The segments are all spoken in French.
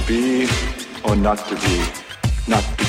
be or not to be, not to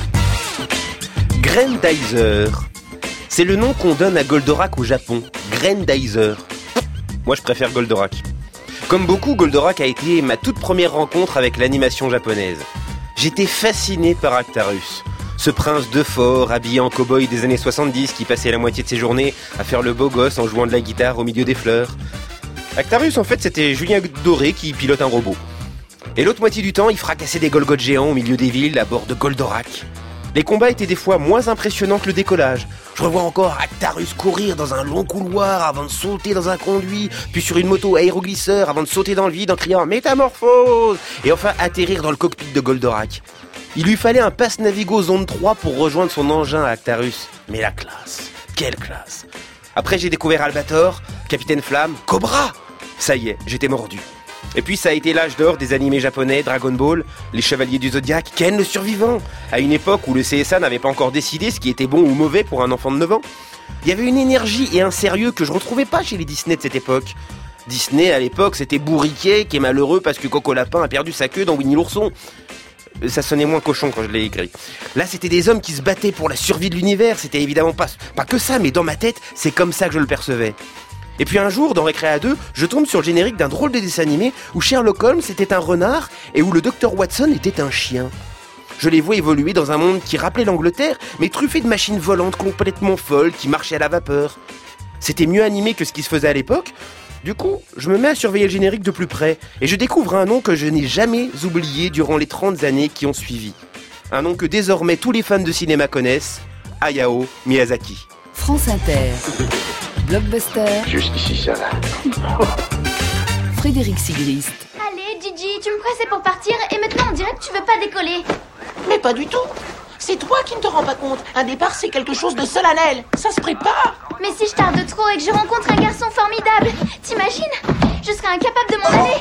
be. Grendizer. C'est le nom qu'on donne à Goldorak au Japon. Grendizer. Moi, je préfère Goldorak. Comme beaucoup, Goldorak a été ma toute première rencontre avec l'animation japonaise. J'étais fasciné par Actarus. Ce prince de fort, habillé en cow-boy des années 70, qui passait la moitié de ses journées à faire le beau gosse en jouant de la guitare au milieu des fleurs. Actarus, en fait, c'était Julien Doré qui pilote un robot. Et l'autre moitié du temps, il fracassait des Golgoth géants au milieu des villes à bord de Goldorak. Les combats étaient des fois moins impressionnants que le décollage. Je revois encore Actarus courir dans un long couloir avant de sauter dans un conduit, puis sur une moto aéroglisseur avant de sauter dans le vide en criant « Métamorphose !» et enfin atterrir dans le cockpit de Goldorak. Il lui fallait un passe Navigo Zone 3 pour rejoindre son engin à Actarus. Mais la classe, quelle classe! Après j'ai découvert Albator, Capitaine Flamme, Cobra! Ça y est, j'étais mordu. Et puis ça a été l'âge d'or des animés japonais, Dragon Ball, les Chevaliers du Zodiaque, Ken le Survivant, à une époque où le CSA n'avait pas encore décidé ce qui était bon ou mauvais pour un enfant de 9 ans. Il y avait une énergie et un sérieux que je retrouvais pas chez les Disney de cette époque. Disney à l'époque c'était Bourriquet qui est malheureux parce que Coco Lapin a perdu sa queue dans Winnie l'ourson. Ça sonnait moins cochon quand je l'ai écrit. Là c'était des hommes qui se battaient pour la survie de l'univers, c'était évidemment pas que ça, mais dans ma tête c'est comme ça que je le percevais. Et puis un jour, dans Récréa 2, je tombe sur le générique d'un drôle de dessin animé où Sherlock Holmes était un renard et où le Dr Watson était un chien. Je les vois évoluer dans un monde qui rappelait l'Angleterre, mais truffé de machines volantes complètement folles qui marchaient à la vapeur. C'était mieux animé que ce qui se faisait à l'époque. Du coup, je me mets à surveiller le générique de plus près et je découvre un nom que je n'ai jamais oublié durant les 30 années qui ont suivi. Un nom que désormais tous les fans de cinéma connaissent, Hayao Miyazaki. France Inter. Blockbuster. Juste ici, ça va. Frédéric Sigrist. Allez, Gigi, tu me pressais pour partir et maintenant on dirait que tu veux pas décoller. Mais pas du tout. C'est toi qui ne te rends pas compte. Un départ, c'est quelque chose de solennel. Ça se prépare. Mais si je tarde trop et que je rencontre un garçon formidable, t'imagines? Je serai incapable de m'en aller.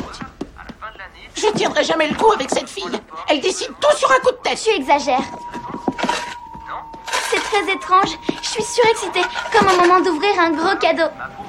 Je tiendrai jamais le coup avec cette fille. Elle décide tout sur un coup de tête. Tu exagères. C'est très étrange. Je suis surexcitée, comme au moment d'ouvrir un gros cadeau.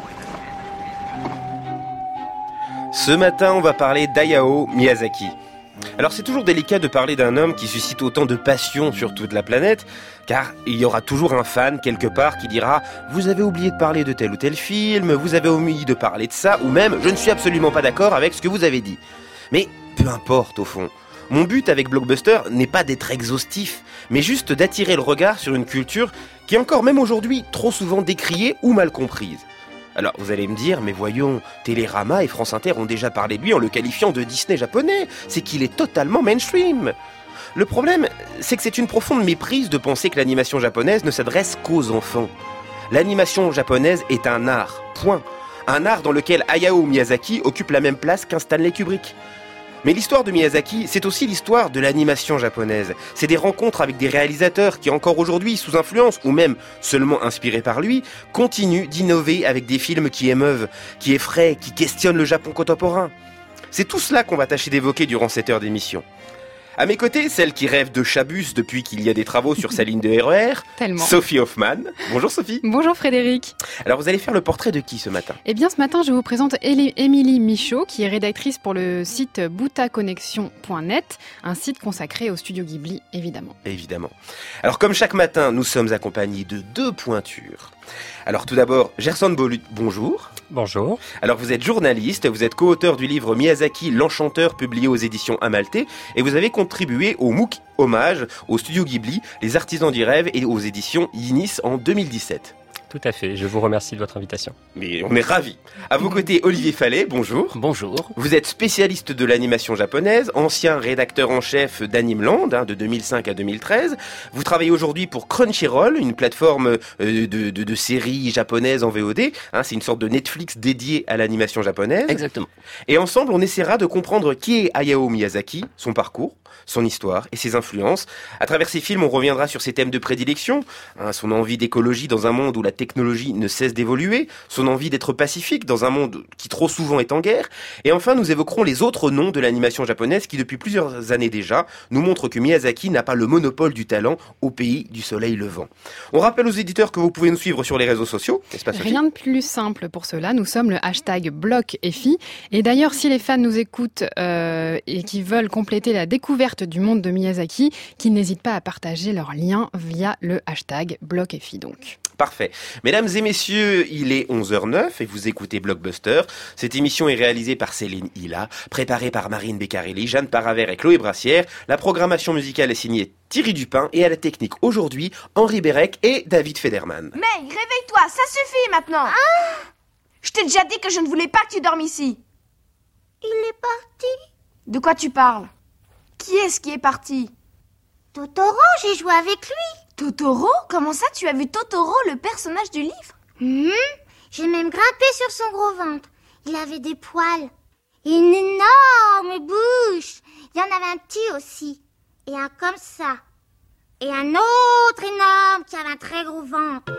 Ce matin, on va parler d'Hayao Miyazaki. Alors c'est toujours délicat de parler d'un homme qui suscite autant de passion sur toute la planète, car il y aura toujours un fan quelque part qui dira « Vous avez oublié de parler de tel ou tel film, vous avez omis de parler de ça, ou même « Je ne suis absolument pas d'accord avec ce que vous avez dit ». Mais peu importe au fond. Mon but avec Blockbuster n'est pas d'être exhaustif, mais juste d'attirer le regard sur une culture qui est encore même aujourd'hui trop souvent décriée ou mal comprise. Alors vous allez me dire, mais voyons, Télérama et France Inter ont déjà parlé de lui en le qualifiant de Disney japonais, c'est qu'il est totalement mainstream. Le problème, c'est que c'est une profonde méprise de penser que l'animation japonaise ne s'adresse qu'aux enfants. L'animation japonaise est un art, point. Un art dans lequel Hayao Miyazaki occupe la même place qu'un Stanley Kubrick. Mais l'histoire de Miyazaki, c'est aussi l'histoire de l'animation japonaise. C'est des rencontres avec des réalisateurs qui, encore aujourd'hui, sous influence, ou même seulement inspirés par lui, continuent d'innover avec des films qui émeuvent, qui effraient, qui questionnent le Japon contemporain. C'est tout cela qu'on va tâcher d'évoquer durant cette heure d'émission. À mes côtés, celle qui rêve de Chabus depuis qu'il y a des travaux sur sa ligne de RER, Tellement. Sophie Hoffman. Bonjour Sophie. Bonjour Frédéric. Alors vous allez faire le portrait de qui ce matin ? Eh bien ce matin je vous présente Émilie Michaud qui est rédactrice pour le site butaconnexion.net, un site consacré au studio Ghibli évidemment. Évidemment. Alors comme chaque matin, nous sommes accompagnés de deux pointures. Alors tout d'abord, Gerson Bolut, bonjour. Bonjour. Alors vous êtes journaliste, vous êtes co-auteur du livre Miyazaki, l'Enchanteur, publié aux éditions Amalté, et vous avez contribué au MOOC Hommage au studio Ghibli, les artisans du rêve, et aux éditions Yinis en 2017. Tout à fait, je vous remercie de votre invitation. Mais on est ravis. À vos côtés, Olivier Fallet, bonjour. Bonjour. Vous êtes spécialiste de l'animation japonaise, ancien rédacteur en chef d'Animeland, de 2005 à 2013. Vous travaillez aujourd'hui pour Crunchyroll, une plateforme de séries japonaises en VOD. C'est une sorte de Netflix dédié à l'animation japonaise. Exactement. Et ensemble, on essaiera de comprendre qui est Hayao Miyazaki, son parcours, son histoire et ses influences. À travers ces films, on reviendra sur ses thèmes de prédilection, son envie d'écologie dans un monde où la technologie ne cesse d'évoluer, son envie d'être pacifique dans un monde qui trop souvent est en guerre. Et enfin, nous évoquerons les autres noms de l'animation japonaise qui, depuis plusieurs années déjà, nous montrent que Miyazaki n'a pas le monopole du talent au pays du soleil levant. On rappelle aux éditeurs que vous pouvez nous suivre sur les réseaux sociaux, n'est-ce pas Sophie ? Rien de plus simple pour cela, nous sommes le hashtag BlocFI. Et d'ailleurs, si les fans nous écoutent et qui veulent compléter la découverte du monde de Miyazaki, qu'ils n'hésitent pas à partager leurs liens via le hashtag BlocFI donc. Parfait. Mesdames et messieurs, il est 11h09 et vous écoutez Blockbuster. Cette émission est réalisée par Céline Hilla, préparée par Marine Beccarelli, Jeanne Paravert et Chloé Brassière. La programmation musicale est signée Thierry Dupin et à la technique aujourd'hui, Henri Bérec et David Federman. Mais réveille-toi, ça suffit maintenant. Je t'ai déjà dit que je ne voulais pas que tu dormes ici. Il est parti. De quoi tu parles ? Qui est-ce qui est parti ? Totoro, j'ai joué avec lui. Totoro ? Comment ça, tu as vu Totoro, le personnage du livre ? J'ai même grimpé sur son gros ventre. Il avait des poils. Et une énorme bouche. Il y en avait un petit aussi. Et un comme ça. Et un autre énorme qui avait un très gros ventre.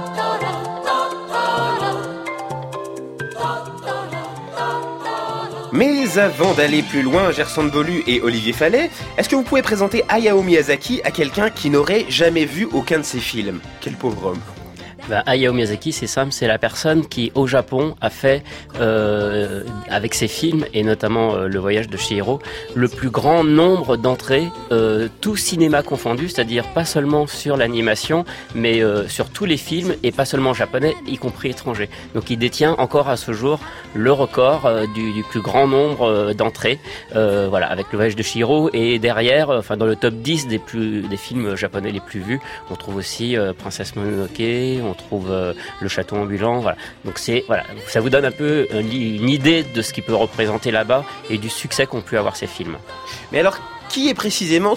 Mais avant d'aller plus loin, Gerson Bolu et Olivier Fallet, est-ce que vous pouvez présenter Hayao Miyazaki à quelqu'un qui n'aurait jamais vu aucun de ses films ? Quel pauvre homme. Hayao Miyazaki, c'est simple, c'est la personne qui, au Japon, a fait, avec ses films, et notamment Le Voyage de Chihiro, le plus grand nombre d'entrées, tout cinéma confondu, c'est-à-dire pas seulement sur l'animation, mais sur tous les films, et pas seulement japonais, y compris étrangers. Donc il détient encore à ce jour le record du plus grand nombre d'entrées, avec Le Voyage de Chihiro, et derrière, dans le top 10 des films japonais les plus vus, on trouve aussi Princesse Mononoke, on trouve Le Château Ambulant, voilà. Donc ça vous donne un peu une idée de ce qu'il peut représenter là-bas et du succès qu'ont pu avoir ces films. Mais alors, qui est précisément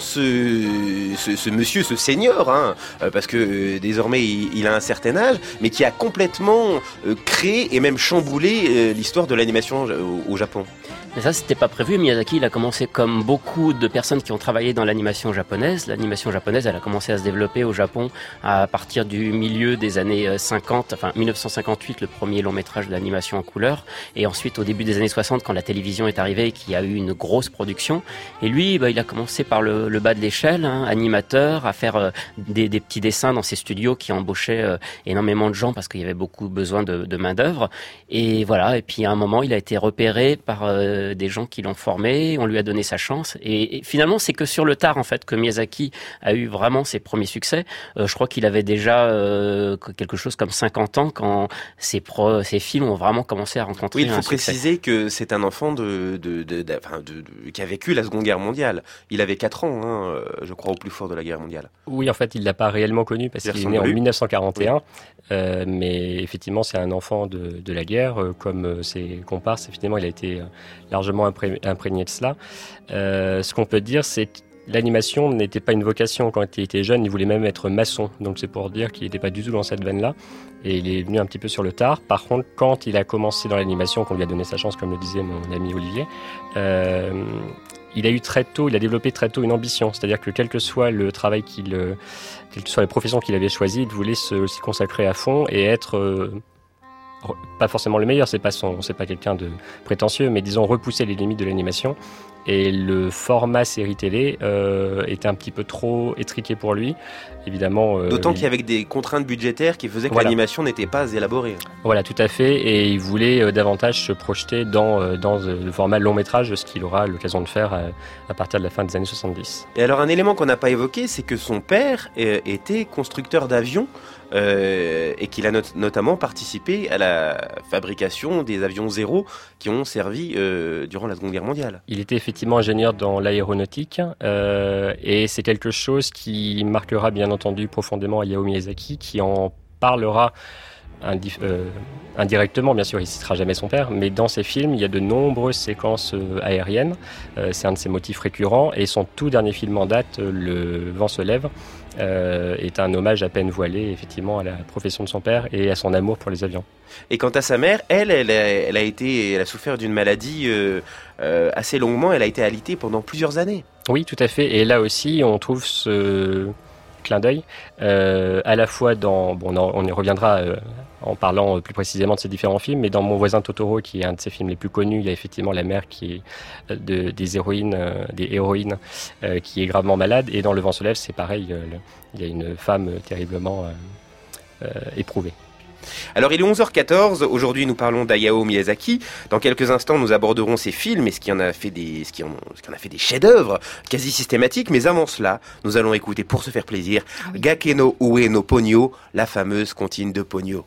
ce monsieur, ce senior, parce que désormais il a un certain âge, mais qui a complètement créé et même chamboulé l'histoire de l'animation au Japon ? Mais ça, c'était pas prévu. Miyazaki, il a commencé comme beaucoup de personnes qui ont travaillé dans l'animation japonaise. L'animation japonaise, elle a commencé à se développer au Japon à partir du milieu des années 50, 1958, le premier long métrage d'animation en couleur. Et ensuite, au début des années 60, quand la télévision est arrivée et qu'il y a eu une grosse production. Et lui, il a commencé par le bas de l'échelle, animateur, à faire des petits dessins dans ses studios qui embauchaient énormément de gens parce qu'il y avait beaucoup besoin de main-d'œuvre. Et voilà. Et puis, à un moment, il a été repéré par des gens qui l'ont formé, on lui a donné sa chance et finalement c'est que sur le tard en fait que Miyazaki a eu vraiment ses premiers succès. Je crois qu'il avait déjà quelque chose comme 50 ans quand ses films ont vraiment commencé à rencontrer un succès. Oui, il faut préciser que c'est un enfant qui a vécu la Seconde Guerre mondiale. Il avait 4 ans, je crois, au plus fort de la guerre mondiale. Oui, en fait, il l'a pas réellement connu parce qu'il est né en 1941, oui. Mais effectivement c'est un enfant de la guerre, comme ses comparses. Effectivement, il a été largement imprégné de cela. Ce qu'on peut dire, c'est que l'animation n'était pas une vocation. Quand il était jeune, il voulait même être maçon. Donc c'est pour dire qu'il n'était pas du tout dans cette veine-là. Et il est venu un petit peu sur le tard. Par contre, quand il a commencé dans l'animation, qu'on lui a donné sa chance, comme le disait mon ami Olivier, il a développé très tôt une ambition. C'est-à-dire que quel que soit le travail quelle que soit les professions qu'il avait choisies, il voulait s'y consacrer à fond et être... pas forcément le meilleur, c'est pas quelqu'un de prétentieux, mais disons repousser les limites de l'animation. Et le format série télé était un petit peu trop étriqué pour lui, évidemment. D'autant qu'il y avait des contraintes budgétaires qui faisaient que l'animation n'était pas élaborée. Voilà, tout à fait. Et il voulait davantage se projeter dans le format long métrage, ce qu'il aura l'occasion de faire à partir de la fin des années 70. Et alors un élément qu'on n'a pas évoqué, c'est que son père était constructeur d'avions. Et qu'il a notamment participé à la fabrication des avions Zéro qui ont servi durant la Seconde Guerre mondiale. Il était effectivement ingénieur dans l'aéronautique et c'est quelque chose qui marquera bien entendu profondément Hayao Miyazaki, qui en parlera indirectement, bien sûr, il ne citera jamais son père, mais dans ses films, il y a de nombreuses séquences aériennes. C'est un de ses motifs récurrents et son tout dernier film en date, Le vent se lève, est un hommage à peine voilé effectivement à la profession de son père et à son amour pour les avions. Et quant à sa mère, elle a souffert d'une maladie assez longuement. Elle a été alitée pendant plusieurs années. Oui, tout à fait. Et là aussi, on trouve ce clin d'œil, à la fois on y reviendra en parlant plus précisément de ces différents films, mais dans Mon voisin Totoro, qui est un de ses films les plus connus, il y a effectivement la mère qui est des héroïnes qui est gravement malade, et dans Le vent se lève, c'est pareil, il y a une femme terriblement éprouvée. Alors il est 11h14, aujourd'hui nous parlons d'Hayao Miyazaki. Dans quelques instants nous aborderons ses films et ce qui en a fait des chefs-d'œuvre quasi systématiques. Mais avant cela, nous allons écouter pour se faire plaisir Gake no Ue no Ponyo, la fameuse comptine de Ponyo.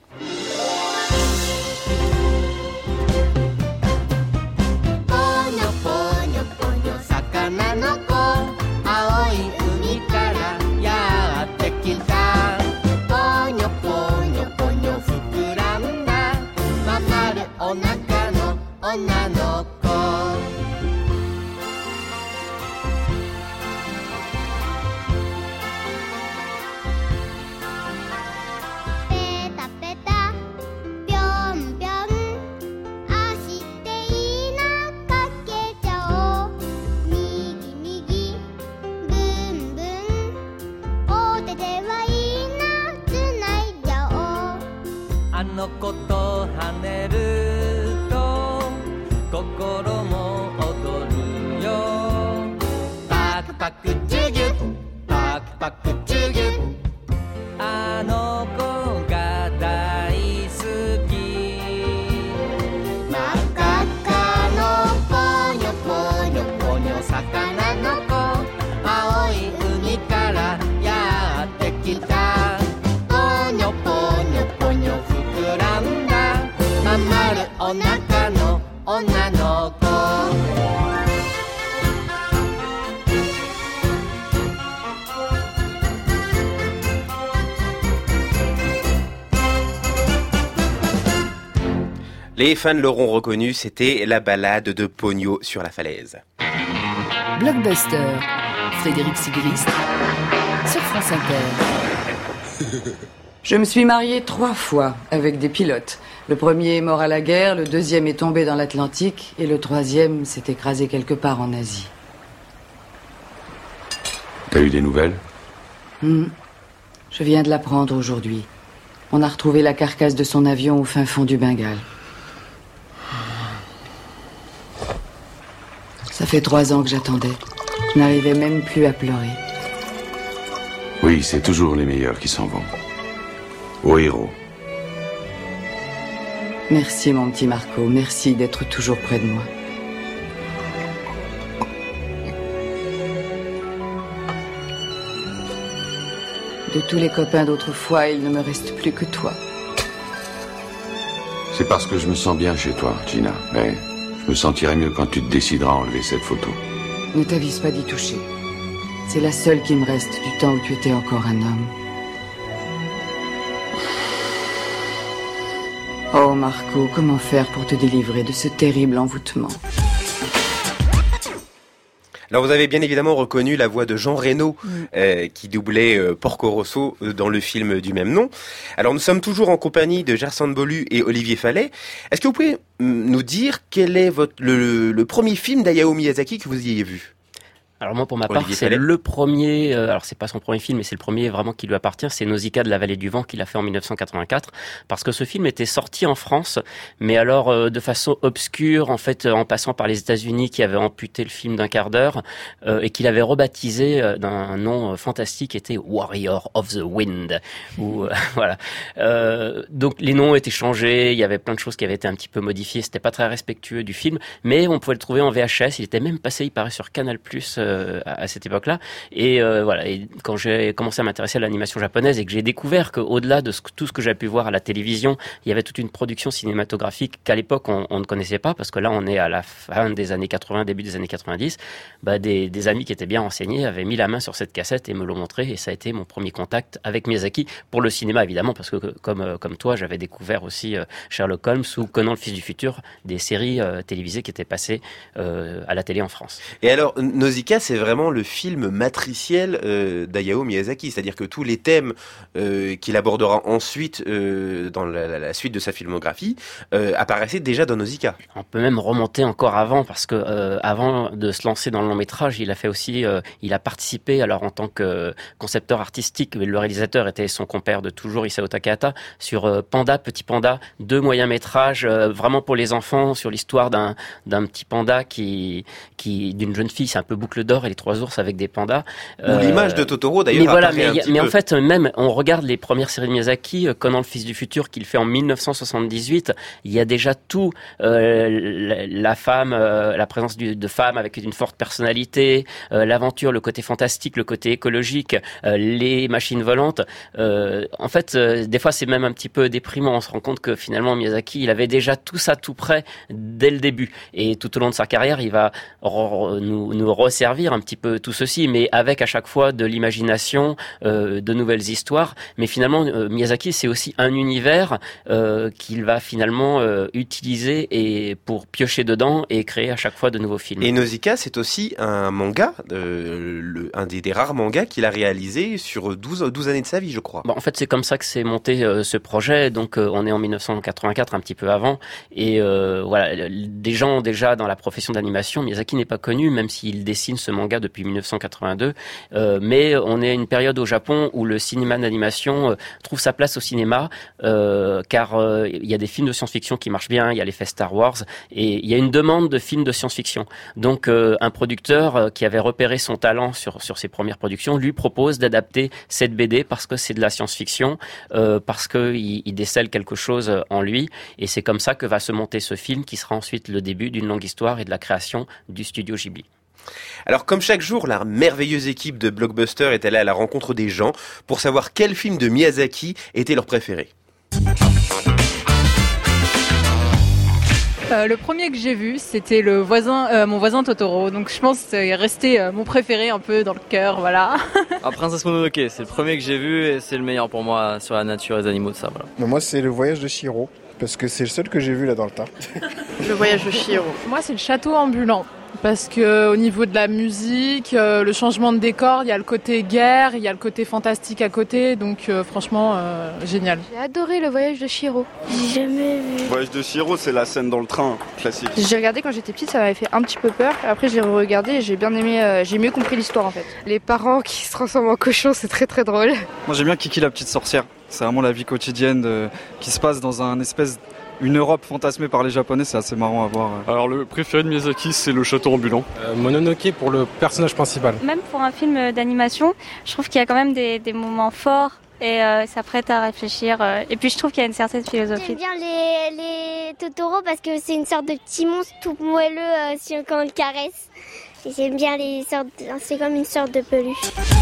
Les fans l'auront reconnu, c'était la balade de Ponyo sur la falaise. Blockbuster, Frédéric Sigrist, sur France Inter. Je me suis mariée 3 fois avec des pilotes. Le premier est mort à la guerre, le deuxième est tombé dans l'Atlantique et le troisième s'est écrasé quelque part en Asie. T'as eu des nouvelles ? Je viens de l'apprendre aujourd'hui. On a retrouvé la carcasse de son avion au fin fond du Bengale. Ça fait 3 ans que j'attendais. Je n'arrivais même plus à pleurer. Oui, c'est toujours les meilleurs qui s'en vont. Aux héros. Merci mon petit Marco, merci d'être toujours près de moi. De tous les copains d'autrefois, il ne me reste plus que toi. C'est parce que je me sens bien chez toi, Gina. Mais je me sentirai mieux quand tu te décideras à enlever cette photo. Ne t'avise pas d'y toucher. C'est la seule qui me reste du temps où tu étais encore un homme. Oh Marco, comment faire pour te délivrer de ce terrible envoûtement ? Alors vous avez bien évidemment reconnu la voix de Jean Reno qui doublait Porco Rosso dans le film du même nom. Alors nous sommes toujours en compagnie de Gersande Bolu et Olivier Fallet. Est-ce que vous pouvez nous dire quel est le premier film d'Hayao Miyazaki que vous ayez vu ? Alors moi, pour ma part, c'est le premier, alors c'est pas son premier film, mais c'est le premier vraiment qui lui appartient, c'est Nausicaa de la vallée du vent qu'il a fait en 1984, parce que ce film était sorti en France, mais alors de façon obscure, en fait, en passant par les États-Unis qui avaient amputé le film d'1 quart d'heure, et qu'il avait rebaptisé d'un nom fantastique, qui était Warrior of the Wind, où, voilà. Donc les noms étaient changés, il y avait plein de choses qui avaient été un petit peu modifiées, c'était pas très respectueux du film, mais on pouvait le trouver en VHS, il était même passé, il paraît, sur Canal+, à cette époque-là. Et voilà. Et quand j'ai commencé à m'intéresser à l'animation japonaise et que j'ai découvert qu'au-delà de tout ce que j'ai pu voir à la télévision, il y avait toute une production cinématographique qu'à l'époque on ne connaissait pas, parce que là on est à la fin des années 80, début des années 90. Des amis qui étaient bien renseignés avaient mis la main sur cette cassette et me l'ont montré, et ça a été mon premier contact avec Miyazaki pour le cinéma, évidemment, parce que comme toi, j'avais découvert aussi Sherlock Holmes ou Conan le fils du futur, des séries télévisées qui étaient passées à la télé en France. Et alors Nausicaa, c'est vraiment le film matriciel d'Hayao Miyazaki, c'est-à-dire que tous les thèmes qu'il abordera ensuite dans la suite de sa filmographie apparaissaient déjà dans Nausicaa. On peut même remonter encore avant, parce que avant de se lancer dans le long métrage, il a fait aussi, il a participé, alors en tant que concepteur artistique, le réalisateur était son compère de toujours, Isao Takahata, sur Panda, Petit Panda, 2 moyens métrages vraiment pour les enfants, sur l'histoire d'un petit panda qui d'une jeune fille, c'est un peu Boucle d'or et les 3 ours avec des pandas. Ou l'image de Totoro d'ailleurs. Mais voilà, mais en fait, même on regarde les premières séries de Miyazaki, Conan le fils du futur qu'il fait en 1978, il y a déjà tout, la femme, la présence de femmes avec une forte personnalité, l'aventure, le côté fantastique, le côté écologique, les machines volantes. En fait, des fois c'est même un petit peu déprimant. On se rend compte que finalement Miyazaki, il avait déjà tout ça tout prêt dès le début. Et tout au long de sa carrière, il va nous resservir un petit peu tout ceci, mais avec à chaque fois de l'imagination, de nouvelles histoires. Mais finalement, Miyazaki, c'est aussi un univers qu'il va finalement utiliser et pour piocher dedans et créer à chaque fois de nouveaux films. Et Nausicaa, c'est aussi un manga, un des rares mangas qu'il a réalisé sur 12 années de sa vie, je crois. Bon, en fait, c'est comme ça que s'est monté ce projet. Donc, on est en 1984, un petit peu avant. Et voilà, des gens déjà dans la profession d'animation, Miyazaki n'est pas connu, même s'il dessine ce manga depuis 1982. Mais on est à une période au Japon où le cinéma d'animation trouve sa place au cinéma, car il y a des films de science-fiction qui marchent bien, il y a l'effet Star Wars, et il y a une demande de films de science-fiction. Donc, un producteur qui avait repéré son talent sur ses premières productions lui propose d'adapter cette BD parce que c'est de la science-fiction, parce qu'il décèle quelque chose en lui, et c'est comme ça que va se monter ce film qui sera ensuite le début d'une longue histoire et de la création du studio Ghibli. Alors comme chaque jour, la merveilleuse équipe de Blockbuster est allée à la rencontre des gens pour savoir quel film de Miyazaki était leur préféré. Le premier que j'ai vu, c'était mon voisin Totoro. Donc je pense que c'est resté mon préféré un peu dans le cœur, voilà. Princesse Mononoke, c'est le premier que j'ai vu et c'est le meilleur pour moi sur la nature et les animaux, ça, voilà. Mais moi, c'est le voyage de Chihiro, parce que c'est le seul que j'ai vu là dans le tas. Le voyage de Chihiro. Moi, c'est le château ambulant. Parce que au niveau de la musique, le changement de décor, il y a le côté guerre, il y a le côté fantastique à côté, donc franchement génial. J'ai adoré le voyage de Chihiro. J'ai jamais vu. Le voyage de Chihiro, c'est la scène dans le train classique. J'ai regardé quand j'étais petite, ça m'avait fait un petit peu peur. Après j'ai re-regardé et j'ai bien aimé, j'ai mieux compris l'histoire en fait. Les parents qui se transforment en cochons, c'est très très drôle. Moi j'aime bien Kiki la petite sorcière. C'est vraiment la vie quotidienne qui se passe dans une Europe fantasmée par les Japonais, c'est assez marrant à voir. Alors le préféré de Miyazaki, c'est le château ambulant. Mononoke pour le personnage principal. Même pour un film d'animation, je trouve qu'il y a quand même des moments forts et ça prête à réfléchir. Et puis je trouve qu'il y a une certaine philosophie. J'aime bien les Totoro parce que c'est une sorte de petit monstre tout moelleux quand on le caresse. Et j'aime bien c'est comme une sorte de peluche.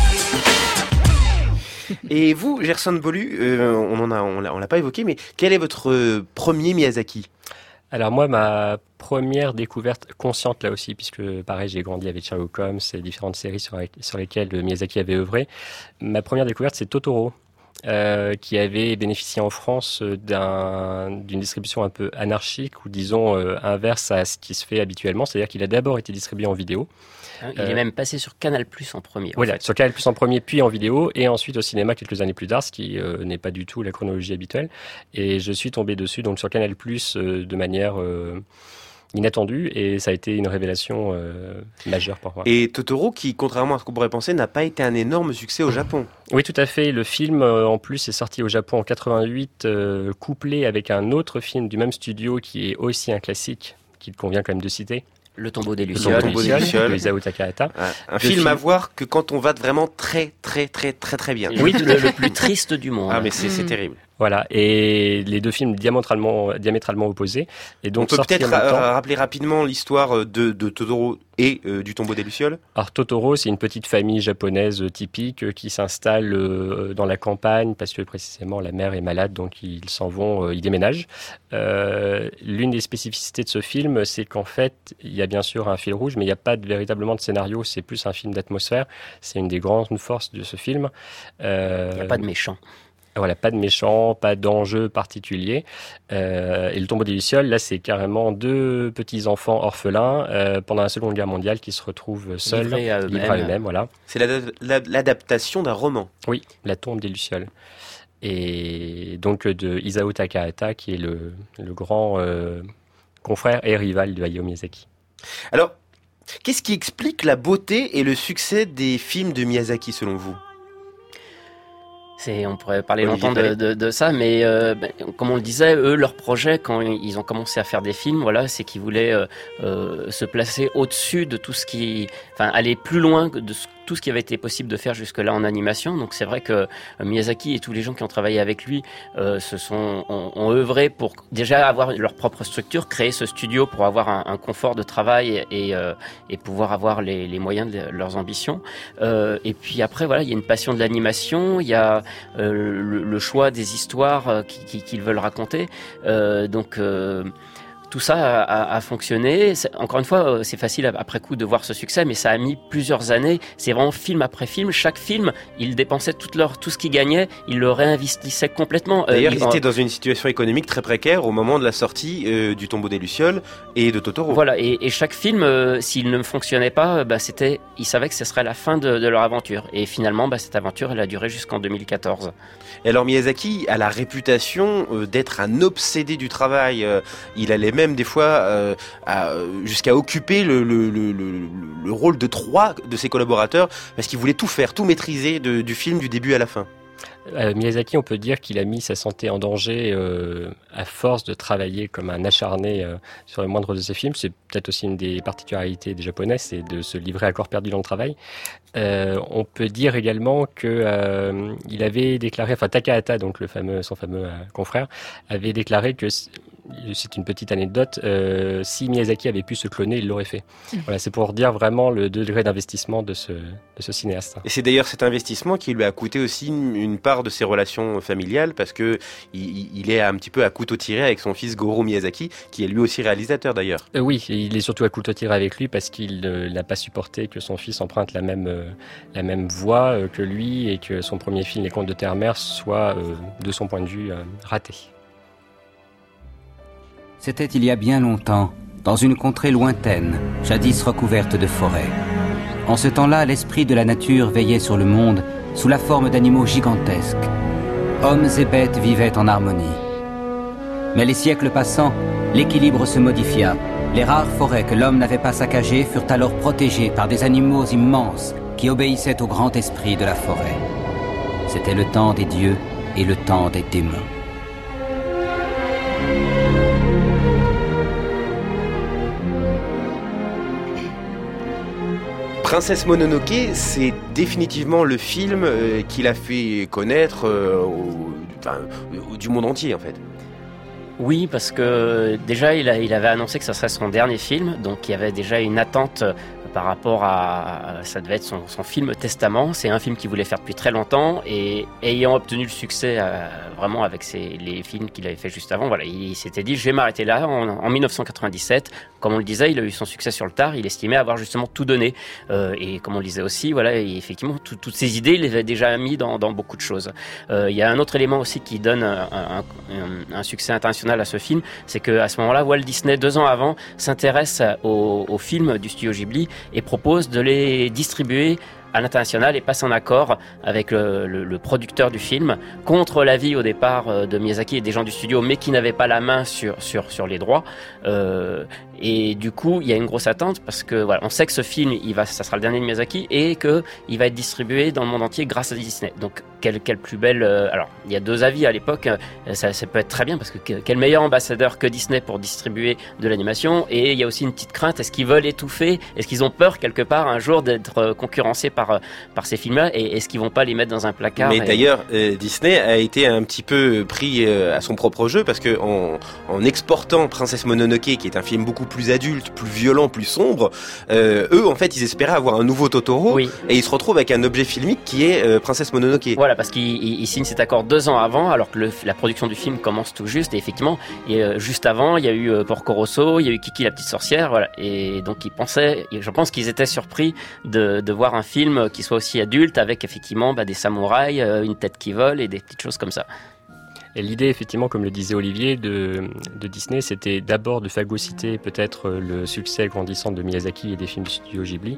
Et vous, Gerson Bolu, on l'a pas évoqué, mais quel est votre premier Miyazaki ? Alors moi, ma première découverte consciente là aussi, puisque pareil, j'ai grandi avec Sherlock Holmes et différentes séries sur lesquelles Miyazaki avait œuvré. Ma première découverte, c'est Totoro. Qui avait bénéficié en France d'une distribution un peu anarchique ou disons inverse à ce qui se fait habituellement, c'est-à-dire qu'il a d'abord été distribué en vidéo. Il est même passé sur Canal+ en premier. Voilà, sur Canal+ en premier, puis en vidéo, et ensuite au cinéma quelques années plus tard, ce qui n'est pas du tout la chronologie habituelle. Et je suis tombé dessus donc sur Canal+ de manière inattendu, et ça a été une révélation majeure pour moi. Et Totoro, qui, contrairement à ce qu'on pourrait penser, n'a pas été un énorme succès au Japon. Oui, tout à fait. Le film, en plus, est sorti au Japon en 88, couplé avec un autre film du même studio qui est aussi un classique, qu'il convient quand même de citer. Le tombeau des Lucioles, de Isao Takahata. Un film à voir que quand on va vraiment très très très très très bien. Oui, le plus triste du monde. Ah mais c'est terrible. Voilà, et les deux films diamétralement opposés. Et donc on peut peut-être rappeler rapidement l'histoire de Totoro et du tombeau des Lucioles. Alors Totoro, c'est une petite famille japonaise typique qui s'installe dans la campagne parce que précisément la mère est malade, donc ils s'en vont, ils déménagent. L'une des spécificités de ce film, c'est qu'en fait, il y a bien sûr un fil rouge, mais il n'y a pas véritablement de scénario, c'est plus un film d'atmosphère. C'est une des grandes forces de ce film. Il n'y a pas de méchant. Voilà, pas de méchant, pas d'enjeu particulier. Et le tombeau des Lucioles, là, c'est carrément 2 petits enfants orphelins pendant la Seconde Guerre mondiale qui se retrouvent seuls, livrés à eux-mêmes. Voilà. C'est l'adaptation d'un roman. Oui, La tombe des Lucioles. Et donc de Isao Takahata, qui est le grand confrère et rival de Hayao Miyazaki. Alors, qu'est-ce qui explique la beauté et le succès des films de Miyazaki, selon vous ? On pourrait parler longtemps de ça, mais comme on le disait, eux, leur projet, quand ils ont commencé à faire des films, voilà, c'est qu'ils voulaient se placer au-dessus de tout ce aller plus loin de tout ce qui avait été possible de faire jusque-là en animation. Donc c'est vrai que Miyazaki et tous les gens qui ont travaillé avec lui ont œuvré pour déjà avoir leur propre structure, créer ce studio pour avoir un confort de travail et pouvoir avoir les moyens de leurs ambitions. Et puis après, voilà, il y a une passion de l'animation, il y a le choix des histoires qu'ils veulent raconter. Tout ça a fonctionné. Encore une fois, c'est facile après coup de voir ce succès, mais ça a mis plusieurs années. C'est vraiment film après film. Chaque film, ils dépensaient tout ce qu'ils gagnaient, ils le réinvestissaient complètement. D'ailleurs, ils étaient dans une situation économique très précaire au moment de la sortie du Tombeau des Lucioles et de Totoro. Voilà, et chaque film, s'il ne fonctionnait pas, ils savaient que ce serait la fin de leur aventure. Et finalement, cette aventure, elle a duré jusqu'en 2014. Et alors Miyazaki a la réputation d'être un obsédé du travail. Il allait même des fois jusqu'à occuper le rôle de 3 de ses collaborateurs parce qu'il voulait tout faire, tout maîtriser du film du début à la fin. Miyazaki, on peut dire qu'il a mis sa santé en danger à force de travailler comme un acharné sur le moindre de ses films. C'est peut-être aussi une des particularités des Japonais, c'est de se livrer à corps perdu dans le travail. On peut dire également que il avait déclaré, Takahata, donc son fameux confrère, avait déclaré que c'est une petite anecdote, si Miyazaki avait pu se cloner, il l'aurait fait. Voilà, c'est pour dire vraiment le degré d'investissement de ce cinéaste. Et c'est d'ailleurs cet investissement qui lui a coûté aussi une part de ses relations familiales, parce que il est un petit peu à couteau tiré avec son fils Goro Miyazaki, qui est lui aussi réalisateur d'ailleurs. Oui, il est surtout à couteau tiré avec lui parce qu'il n'a pas supporté que son fils emprunte la même voie que lui et que son premier film, Les Contes de Terre-Mère, soit, de son point de vue, raté. C'était il y a bien longtemps, dans une contrée lointaine, jadis recouverte de forêts. En ce temps-là, l'esprit de la nature veillait sur le monde sous la forme d'animaux gigantesques. Hommes et bêtes vivaient en harmonie. Mais les siècles passant, l'équilibre se modifia. Les rares forêts que l'homme n'avait pas saccagées furent alors protégées par des animaux immenses qui obéissaient au grand esprit de la forêt. C'était le temps des dieux et le temps des démons. Princesse Mononoke, c'est définitivement le film qu'il a fait connaître du monde entier en fait. Oui, parce que déjà il avait annoncé que ça serait son dernier film, donc il y avait déjà une attente par rapport ça devait être son film Testament. C'est un film qu'il voulait faire depuis très longtemps, et ayant obtenu le succès vraiment avec les films qu'il avait fait juste avant, voilà, il s'était dit je vais m'arrêter là. En 1997, comme on le disait, il a eu son succès sur le tard, il estimait avoir justement tout donné, et comme on le disait aussi, voilà, et effectivement toutes ces idées il les avait déjà mis dans beaucoup de choses. Il y a un autre élément aussi qui donne un succès international à ce film, c'est qu'à ce moment-là, Walt Disney, 2 ans avant, s'intéresse aux films du studio Ghibli et propose de les distribuer à l'international et passe un accord avec le producteur du film, contre l'avis au départ de Miyazaki et des gens du studio, mais qui n'avaient pas la main sur les droits. Et du coup, il y a une grosse attente parce que voilà, on sait que ce film, ça sera le dernier de Miyazaki et que il va être distribué dans le monde entier grâce à Disney. Donc, quelle plus belle. Alors, il y a 2 avis à l'époque. Ça peut être très bien parce que quel meilleur ambassadeur que Disney pour distribuer de l'animation. Et il y a aussi une petite crainte. Est-ce qu'ils veulent étouffer? Est-ce qu'ils ont peur quelque part un jour d'être concurrencés par ces films-là? Et est-ce qu'ils vont pas les mettre dans un placard? Mais d'ailleurs, Disney a été un petit peu pris à son propre jeu parce que en exportant Princesse Mononoke, qui est un film beaucoup plus adulte, plus violent, plus sombre, eux, en fait, ils espéraient avoir un nouveau Totoro, et ils se retrouvent avec un objet filmique qui est Princesse Mononoke. Voilà, parce qu'ils signent cet accord 2 ans avant, alors que la production du film commence tout juste, et effectivement, juste avant, il y a eu Porco Rosso, il y a eu Kiki la petite sorcière, voilà, et donc je pense qu'ils étaient surpris de voir un film qui soit aussi adulte, avec effectivement des samouraïs, une tête qui vole et des petites choses comme ça. Et l'idée, effectivement, comme le disait Olivier, de Disney, c'était d'abord de phagocyter peut-être le succès grandissant de Miyazaki et des films du studio Ghibli.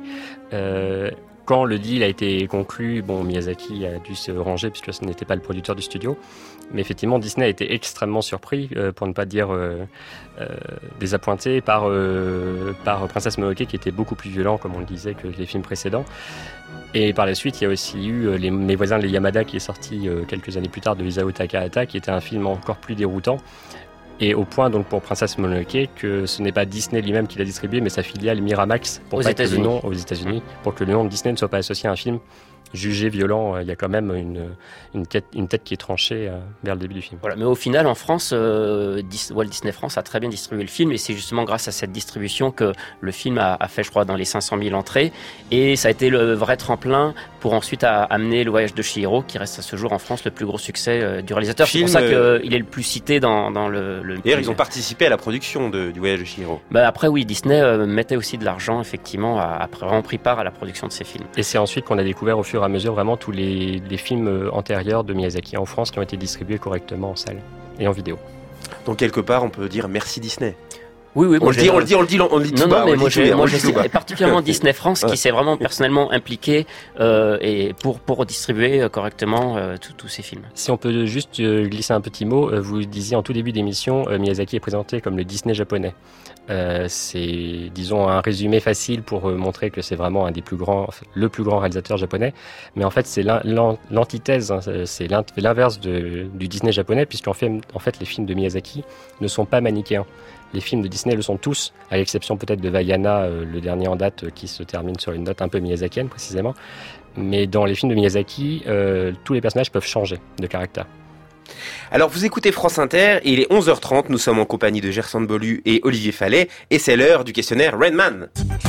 Quand le deal a été conclu, Miyazaki a dû se ranger puisque ce n'était pas le producteur du studio. Mais effectivement, Disney a été extrêmement surpris, pour ne pas dire désappointé, par Princesse Mononoke, qui était beaucoup plus violent, comme on le disait, que les films précédents. Et par la suite, il y a aussi eu Mes voisins les Yamada, qui est sorti quelques années plus tard, de Isao Takahata, qui était un film encore plus déroutant. Et au point, donc, pour Princesse Mononoke, que ce n'est pas Disney lui-même qui l'a distribué, mais sa filiale Miramax, aux États-Unis, pour que le nom de Disney ne soit pas associé à un film jugé violent. Il y a quand même une tête qui est tranchée vers le début du film. Voilà, mais au final, en France, Walt Disney France a très bien distribué le film, et c'est justement grâce à cette distribution que le film a fait, je crois, dans les 500 000 entrées, et ça a été le vrai tremplin pour ensuite amener Le Voyage de Chihiro, qui reste à ce jour en France le plus gros succès du réalisateur. C'est pour ça qu'il est le plus cité dans le... D'ailleurs, ils ont participé à la production du Voyage de Chihiro. Après, oui, Disney mettait aussi de l'argent, effectivement, a vraiment pris part à la production de ces films. Et c'est ensuite qu'on a découvert au fur et à mesure vraiment tous les films antérieurs de Miyazaki en France qui ont été distribués correctement en salle et en vidéo. Donc quelque part, on peut dire merci Disney. Oui, on le dit tout bas. Mais moi, je particulièrement Disney France, qui s'est vraiment personnellement impliqué et pour distribuer correctement tous ces films. Si on peut juste glisser un petit mot, vous disiez en tout début d'émission, Miyazaki est présenté comme le Disney japonais. C'est, disons, un résumé facile pour montrer que c'est vraiment le plus grand réalisateur japonais. Mais en fait, c'est l'antithèse, c'est l'inverse du Disney japonais, puisqu'en fait, les films de Miyazaki ne sont pas manichéens. Les films de Disney le sont tous, à l'exception peut-être de Vaiana, le dernier en date, qui se termine sur une note un peu miyazakienne précisément. Mais dans les films de Miyazaki, tous les personnages peuvent changer de caractère. Alors vous écoutez France Inter, et il est 11h30, nous sommes en compagnie de Gerson Bolu et Olivier Fallet, et c'est l'heure du questionnaire Rainman.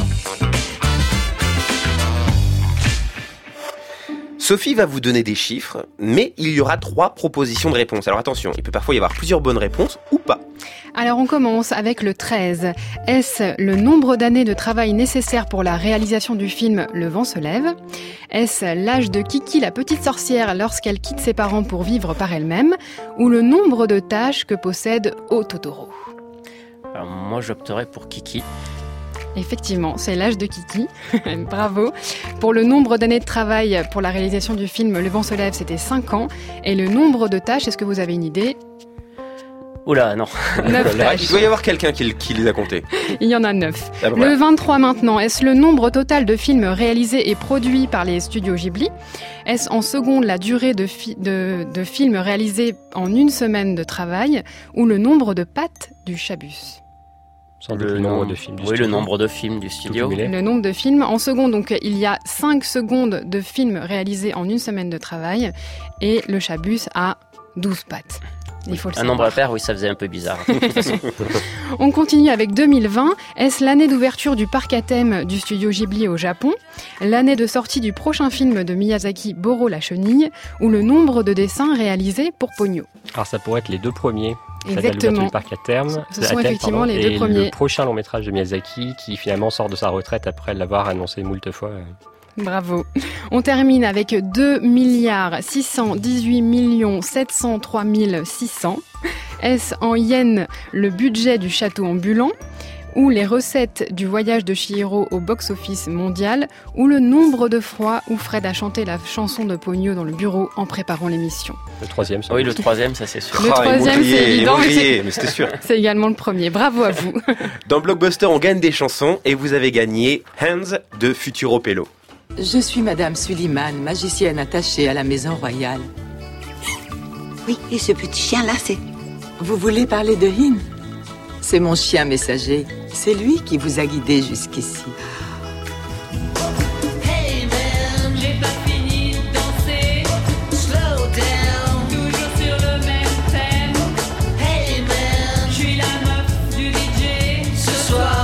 Sophie va vous donner des chiffres, mais il y aura 3 propositions de réponse. Alors attention, il peut parfois y avoir plusieurs bonnes réponses ou pas. Alors on commence avec le 13. Est-ce le nombre d'années de travail nécessaire pour la réalisation du film Le vent se lève ? Est-ce l'âge de Kiki la petite sorcière lorsqu'elle quitte ses parents pour vivre par elle-même ? Ou le nombre de tâches que possède O Totoro ? Alors moi j'opterais pour Kiki. Effectivement, c'est l'âge de Kiki. Bravo. Pour le nombre d'années de travail pour la réalisation du film Le vent se lève, c'était 5 ans. Et le nombre de tâches, est-ce que vous avez une idée ? Oula, non. 9 tâches. Il doit y avoir quelqu'un qui les a comptés. Il y en a 9. Le 23 maintenant, est-ce le nombre total de films réalisés et produits par les studios Ghibli ? Est-ce en seconde la durée de films réalisés en une semaine de travail ? Ou le nombre de pattes du Chabus ? Le nombre de films du studio. Oui, le nombre de films du studio. Le nombre de films. En seconde, donc, il y a 5 secondes de films réalisés en une semaine de travail. Et le Chabus a 12 pattes. Il faut le savoir. Un nombre pair, oui, ça faisait un peu bizarre. On continue avec 2020. Est-ce l'année d'ouverture du parc à thème du studio Ghibli au Japon ? L'année de sortie du prochain film de Miyazaki, Boro la chenille ? Ou le nombre de dessins réalisés pour Ponyo ? Alors ça pourrait être les 2 premiers. Exactement. Du parc à terme. Ce sont effectivement les 2 premiers. Et le prochain long métrage de Miyazaki qui finalement sort de sa retraite après l'avoir annoncé moult fois. Bravo. On termine avec 2 618 703 600. Est-ce en yens le budget du château ambulant ? Ou les recettes du voyage de Chihiro au box-office mondial, ou le nombre de fois où Fred a chanté la chanson de Ponyo dans le bureau en préparant l'émission. Le 3e, ça. Oui, le 3e, ça c'est sûr. Le 3e, c'est évident, mais c'était sûr. C'est également le premier. Bravo à vous. Dans Blockbuster, on gagne des chansons, et vous avez gagné Hands de Futuro Pello. Je suis Madame Suliman, magicienne attachée à la maison royale. Oui, et ce petit chien-là, c'est... Vous voulez parler de Hin ? C'est mon chien messager. C'est lui qui vous a guidé jusqu'ici. Hey man, j'ai pas fini de danser. Slow down, toujours sur le même thème. Hey man, je suis la meuf du DJ. Ce soir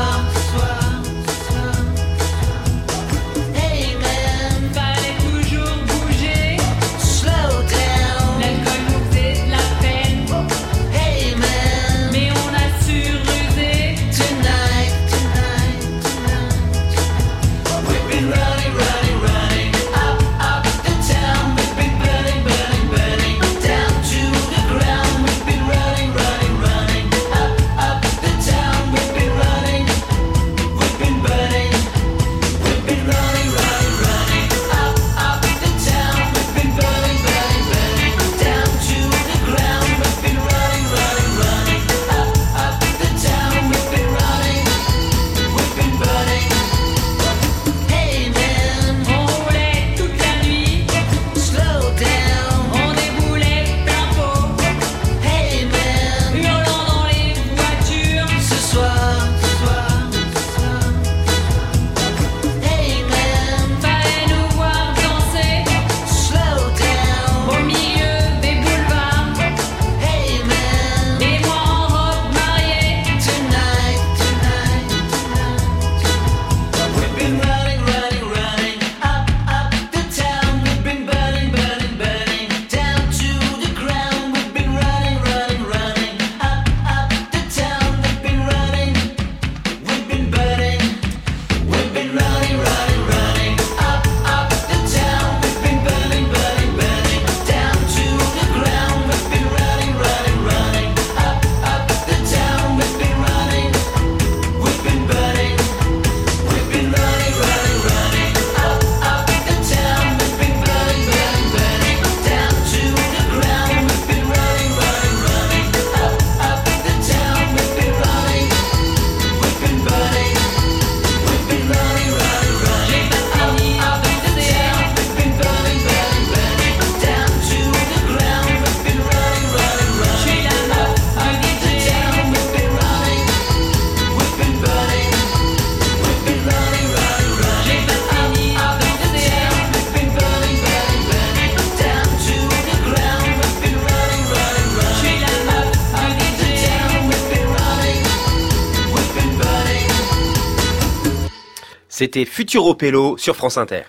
C'était Futuropello sur France Inter.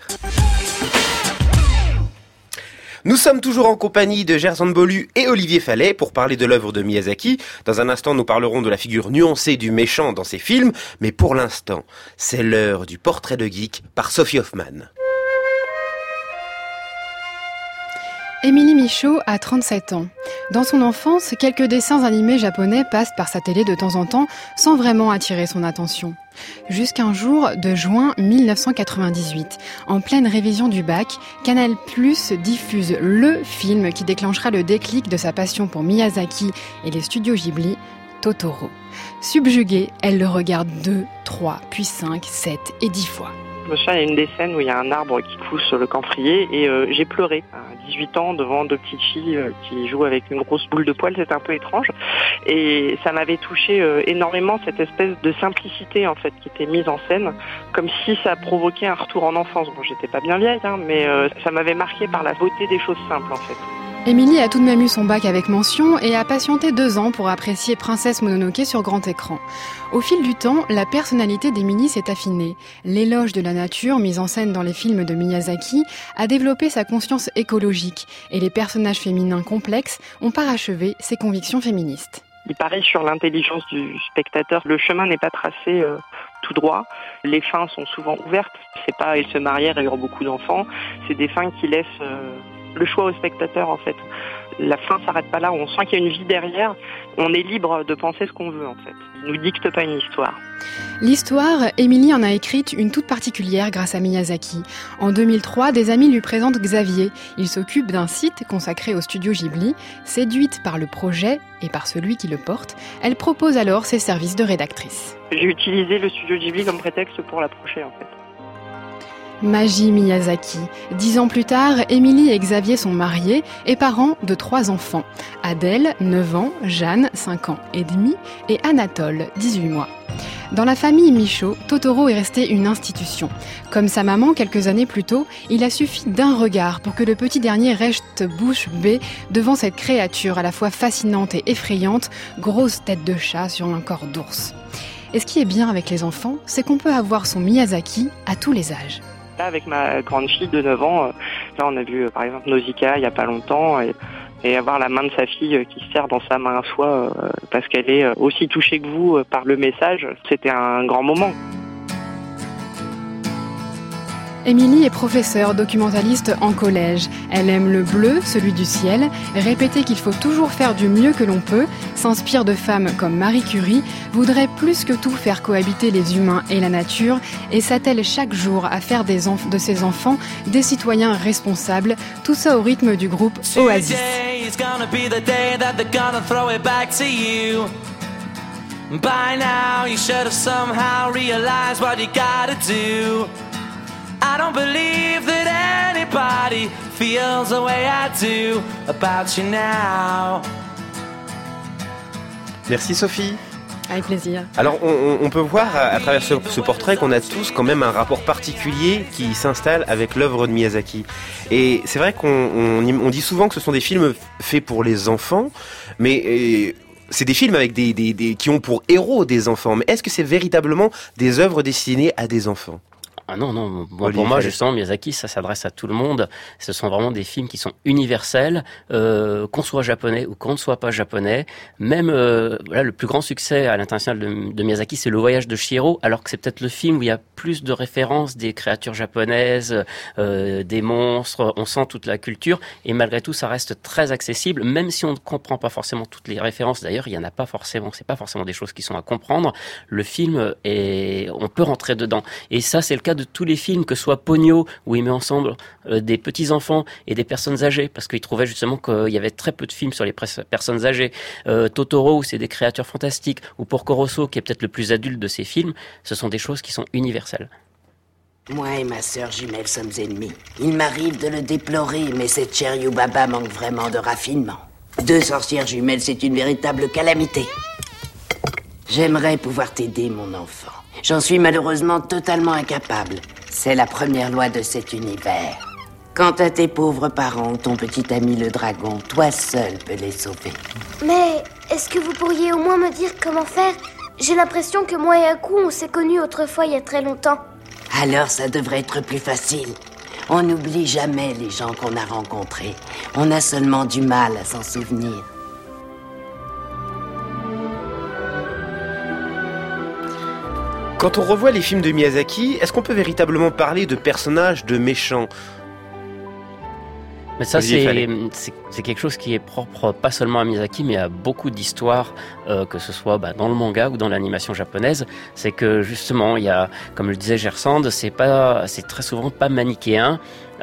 Nous sommes toujours en compagnie de Gersan Bolu et Olivier Fallet pour parler de l'œuvre de Miyazaki. Dans un instant, nous parlerons de la figure nuancée du méchant dans ses films. Mais pour l'instant, c'est l'heure du portrait de geek par Sophie Hoffman. Émilie Michaud a 37 ans. Dans son enfance, quelques dessins animés japonais passent par sa télé de temps en temps sans vraiment attirer son attention. Jusqu'un jour de juin 1998, en pleine révision du bac, Canal+ diffuse le film qui déclenchera le déclic de sa passion pour Miyazaki et les studios Ghibli, Totoro. Subjuguée, elle le regarde 2, 3, puis 5, 7 et 10 fois. Je me souviens, il y a une des scènes où il y a un arbre qui pousse sur le camphrier et j'ai pleuré à 18 ans devant deux petites filles qui jouent avec une grosse boule de poils. C'était un peu étrange et ça m'avait touché énormément, cette espèce de simplicité en fait qui était mise en scène, comme si ça provoquait un retour en enfance. Bon, j'étais pas bien vieille, mais ça m'avait marqué par la beauté des choses simples en fait. Émilie a tout de même eu son bac avec mention et a patienté 2 ans pour apprécier Princesse Mononoke sur grand écran. Au fil du temps, la personnalité d'Émilie s'est affinée. L'éloge de la nature, mise en scène dans les films de Miyazaki, a développé sa conscience écologique et les personnages féminins complexes ont parachevé ses convictions féministes. Il parie sur l'intelligence du spectateur. Le chemin n'est pas tracé tout droit. Les fins sont souvent ouvertes. C'est pas ils se marièrent et eurent beaucoup d'enfants. C'est des fins qui laissent le choix au spectateur en fait. La fin s'arrête pas là, on sent qu'il y a une vie derrière, on est libre de penser ce qu'on veut en fait. Il nous dicte pas une histoire. L'histoire, Émilie en a écrite une toute particulière grâce à Miyazaki. En 2003, des amis lui présentent Xavier. Il s'occupe d'un site consacré au studio Ghibli. Séduite par le projet et par celui qui le porte, elle propose alors ses services de rédactrice. J'ai utilisé le studio Ghibli comme prétexte pour l'approcher en fait. Magie Miyazaki. 10 ans plus tard, Émilie et Xavier sont mariés et parents de 3 enfants. Adèle, 9 ans, Jeanne, 5 ans et demi et Anatole, 18 mois. Dans la famille Michaud, Totoro est resté une institution. Comme sa maman quelques années plus tôt, il a suffi d'un regard pour que le petit dernier reste bouche bée devant cette créature à la fois fascinante et effrayante, grosse tête de chat sur un corps d'ours. Et ce qui est bien avec les enfants, c'est qu'on peut avoir son Miyazaki à tous les âges. Là, avec ma grande fille de 9 ans, là on a vu par exemple Nausicaa il y a pas longtemps et avoir la main de sa fille qui se serre dans sa main à soi parce qu'elle est aussi touchée que vous par le message, c'était un grand moment. Émilie est professeure documentaliste en collège. Elle aime le bleu, celui du ciel, répéter qu'il faut toujours faire du mieux que l'on peut, s'inspire de femmes comme Marie Curie, voudrait plus que tout faire cohabiter les humains et la nature et s'attelle chaque jour à faire de ses enfants des citoyens responsables, tout ça au rythme du groupe Oasis. By now you should have somehow realized what you gotta do. I don't believe that anybody feels the way I do about you now. Merci Sophie. Avec plaisir. Alors on peut voir à travers ce portrait qu'on a tous quand même un rapport particulier qui s'installe avec l'œuvre de Miyazaki. Et c'est vrai qu'on dit souvent que ce sont des films faits pour les enfants, mais c'est des films avec qui ont pour héros des enfants. Mais est-ce que c'est véritablement des œuvres destinées à des enfants ? Ah non, pour moi justement Miyazaki ça s'adresse à tout le monde, ce sont vraiment des films qui sont universels, qu'on soit japonais ou qu'on ne soit pas japonais, même le plus grand succès à l'international de Miyazaki c'est Le Voyage de Chihiro, alors que c'est peut-être le film où il y a plus de références des créatures japonaises, des monstres, on sent toute la culture et malgré tout ça reste très accessible, même si on ne comprend pas forcément toutes les références, d'ailleurs il y en a pas forcément, c'est pas forcément des choses qui sont à comprendre, le film on peut rentrer dedans et ça c'est le cas de tous les films, que ce soit Ponyo, où il met ensemble des petits-enfants et des personnes âgées, parce qu'il trouvait justement qu'il y avait très peu de films sur les personnes âgées. Totoro, où c'est des créatures fantastiques, ou Porco Rosso, qui est peut-être le plus adulte de ces films, ce sont des choses qui sont universelles. Moi et ma sœur jumelle sommes ennemis. Il m'arrive de le déplorer, mais cette chère Yubaba manque vraiment de raffinement. 2 sorcières jumelles, c'est une véritable calamité. J'aimerais pouvoir t'aider, mon enfant. J'en suis malheureusement totalement incapable. C'est la première loi de cet univers. Quant à tes pauvres parents ou ton petit ami le dragon, toi seul peux les sauver. Mais est-ce que vous pourriez au moins me dire comment faire ? J'ai l'impression que moi et Aku, on s'est connus autrefois il y a très longtemps. Alors ça devrait être plus facile. On n'oublie jamais les gens qu'on a rencontrés. On a seulement du mal à s'en souvenir. Quand on revoit les films de Miyazaki, est-ce qu'on peut véritablement parler de personnages de méchants ? Mais ça, c'est quelque chose qui est propre pas seulement à Miyazaki, mais à beaucoup d'histoires, que ce soit dans le manga ou dans l'animation japonaise. C'est que justement, il y a, comme le disait Gersand, c'est très souvent pas manichéen.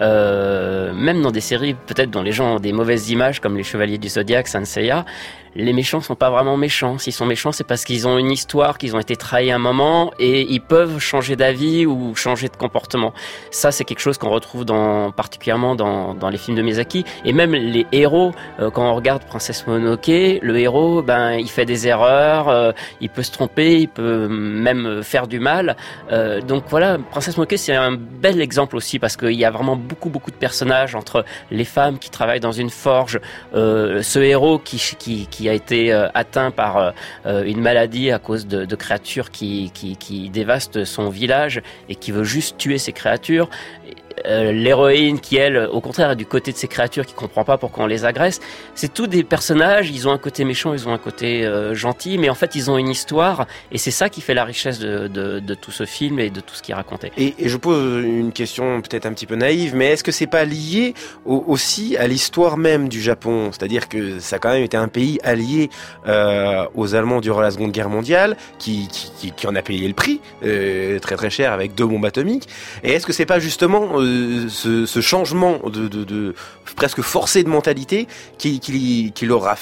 Même dans des séries, peut-être dont les gens ont des mauvaises images, comme les Chevaliers du Zodiaque, Saint Seiya, les méchants sont pas vraiment méchants. S'ils sont méchants, c'est parce qu'ils ont une histoire, qu'ils ont été trahis à un moment et ils peuvent changer d'avis ou changer de comportement. Ça, c'est quelque chose qu'on retrouve particulièrement dans les films de Miyazaki. Et même les héros, quand on regarde Princesse Mononoke, le héros, il fait des erreurs, il peut se tromper, il peut même faire du mal. Donc voilà, Princesse Mononoke, c'est un bel exemple aussi parce qu'il y a vraiment beaucoup de personnages entre les femmes qui travaillent dans une forge, ce héros qui a été atteint par une maladie à cause de créatures qui dévastent son village et qui veut juste tuer ces créatures. L'héroïne qui, elle, au contraire, est du côté de ces créatures, qui comprend pas pourquoi on les agresse. C'est tous des personnages, ils ont un côté méchant, ils ont un côté gentil, mais en fait, ils ont une histoire, et c'est ça qui fait la richesse de tout ce film et de tout ce qu'il racontait. Et je pose une question peut-être un petit peu naïve, mais est-ce que c'est pas lié aussi à l'histoire même du Japon ? C'est-à-dire que ça a quand même été un pays allié aux Allemands durant la Seconde Guerre mondiale, qui en a payé le prix, très très cher, avec 2 bombes atomiques. Et est-ce que c'est pas justement ce changement de presque forcé de mentalité qui leur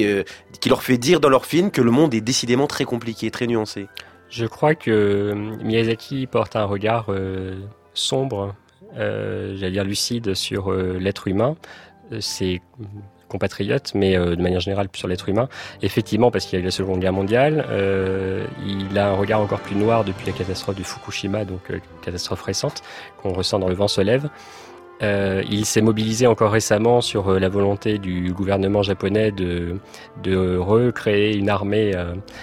fait dire dans leur film que le monde est décidément très compliqué, très nuancé. Je crois que Miyazaki porte un regard sombre, j'allais dire lucide, sur l'être humain. Ses compatriotes, mais de manière générale sur l'être humain. Effectivement, parce qu'il y a eu la Seconde Guerre mondiale, il a un regard encore plus noir depuis la catastrophe de Fukushima, donc catastrophe récente, qu'on ressent dans Le vent se lève. Il s'est mobilisé encore récemment sur la volonté du gouvernement japonais de recréer une armée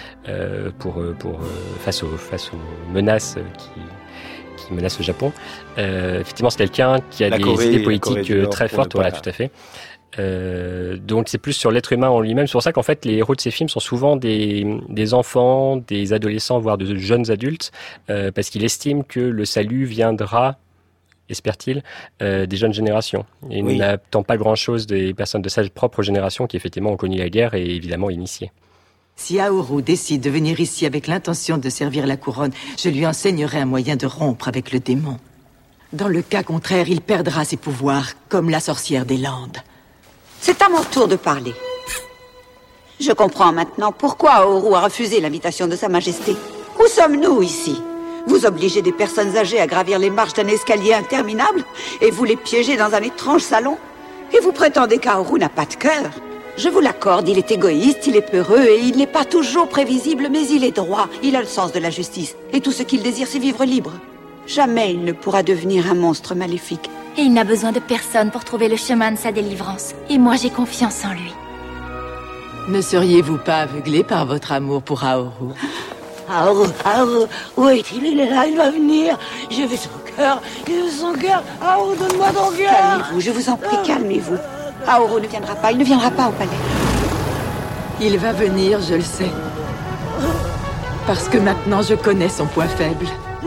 face aux menaces qui menacent le Japon. Effectivement, c'est quelqu'un qui a des idées politiques très fortes, voilà, tout à fait. Donc c'est plus sur l'être humain en lui-même. C'est pour ça qu'en fait les héros de ces films sont souvent des enfants, des adolescents, voire de jeunes adultes, parce qu'il estime que le salut viendra, espère-t-il, des jeunes générations. Et il n'attend pas grand-chose des personnes de sa propre génération qui effectivement ont connu la guerre et évidemment initiées. Si Aoru décide de venir ici avec l'intention de servir la couronne, je lui enseignerai un moyen de rompre avec le démon. Dans le cas contraire, il perdra ses pouvoirs, comme la sorcière des Landes. C'est à mon tour de parler. Je comprends maintenant pourquoi Aoru a refusé l'invitation de Sa Majesté. Où sommes-nous ici ? Vous obligez des personnes âgées à gravir les marches d'un escalier interminable et vous les piégez dans un étrange salon ? Et vous prétendez qu'Aoru n'a pas de cœur ? Je vous l'accorde, il est égoïste, il est peureux et il n'est pas toujours prévisible, mais il est droit. Il a le sens de la justice et tout ce qu'il désire, c'est vivre libre. Jamais il ne pourra devenir un monstre maléfique. Et il n'a besoin de personne pour trouver le chemin de sa délivrance. Et moi, j'ai confiance en lui. Ne seriez-vous pas aveuglé par votre amour pour Aoru ? Aoru, où est-il ? Il est là, il va venir. J'ai vu son cœur, Aoru, donne-moi ton cœur. Calmez-vous, je vous en prie, calmez-vous. Aoru ne viendra pas, il ne viendra pas au palais. Il va venir, je le sais. Parce que maintenant, je connais son point faible.